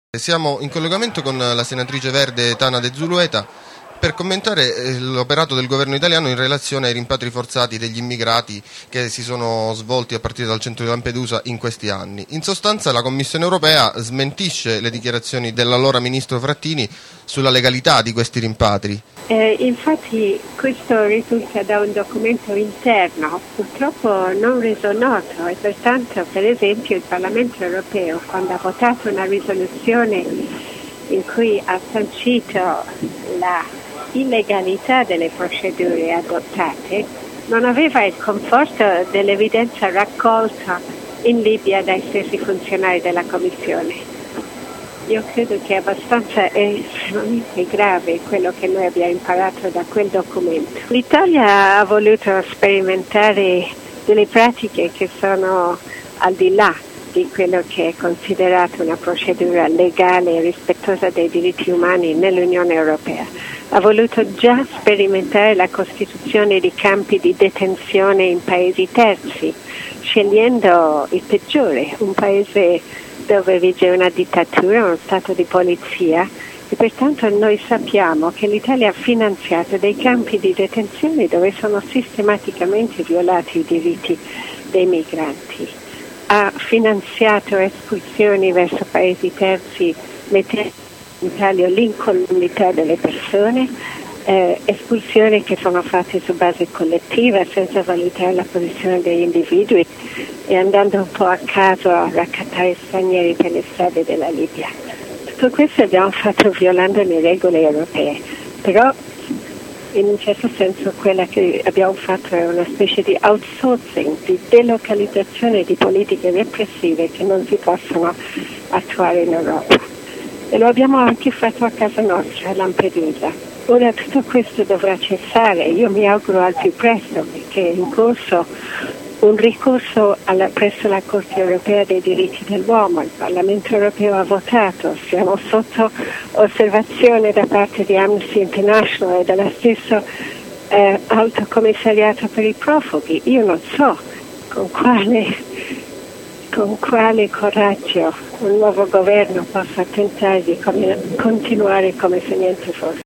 Siamo in collegamento con la senatrice verde Tana De Zulueta per commentare l'operato del governo italiano in relazione ai rimpatri forzati degli immigrati che si sono svolti a partire dal centro di Lampedusa in questi anni. In sostanza la Commissione europea smentisce le dichiarazioni dell'allora ministro Frattini sulla legalità di questi rimpatri. Infatti questo risulta da un documento interno, purtroppo non reso noto, e pertanto per esempio il Parlamento europeo, quando ha votato una risoluzione in cui ha sancito la illegalità delle procedure adottate, non aveva il conforto dell'evidenza raccolta in Libia dai stessi funzionari della Commissione. Io credo che è abbastanza estremamente grave quello che noi abbiamo imparato da quel documento. L'Italia ha voluto sperimentare delle pratiche che sono al di là di quello che è considerato una procedura legale e rispettosa dei diritti umani nell'Unione Europea. Ha voluto già sperimentare la costituzione di campi di detenzione in paesi terzi, scegliendo il peggiore, un paese dove vige una dittatura, uno stato di polizia, e pertanto noi sappiamo che l'Italia ha finanziato dei campi di detenzione dove sono sistematicamente violati i diritti dei migranti. Ha finanziato espulsioni verso paesi terzi mettendo in Italia l'incolumità delle persone, espulsioni che sono fatte su base collettiva senza valutare la posizione degli individui e andando un po' a caso a raccattare stranieri per le strade della Libia. Tutto questo abbiamo fatto violando le regole europee, però in un certo senso quella che abbiamo fatto è una specie di outsourcing, di delocalizzazione di politiche repressive che non si possono attuare in Europa. E lo abbiamo anche fatto a casa nostra, a Lampedusa. Ora tutto questo dovrà cessare, io mi auguro al più presto, perché è in corso un ricorso presso la Corte Europea dei diritti dell'uomo. Il Parlamento Europeo ha votato, siamo sotto osservazione da parte di Amnesty International e dello stesso Alto Commissariato per i profughi. Io non so con quale coraggio un nuovo governo possa tentare di continuare come se niente fosse.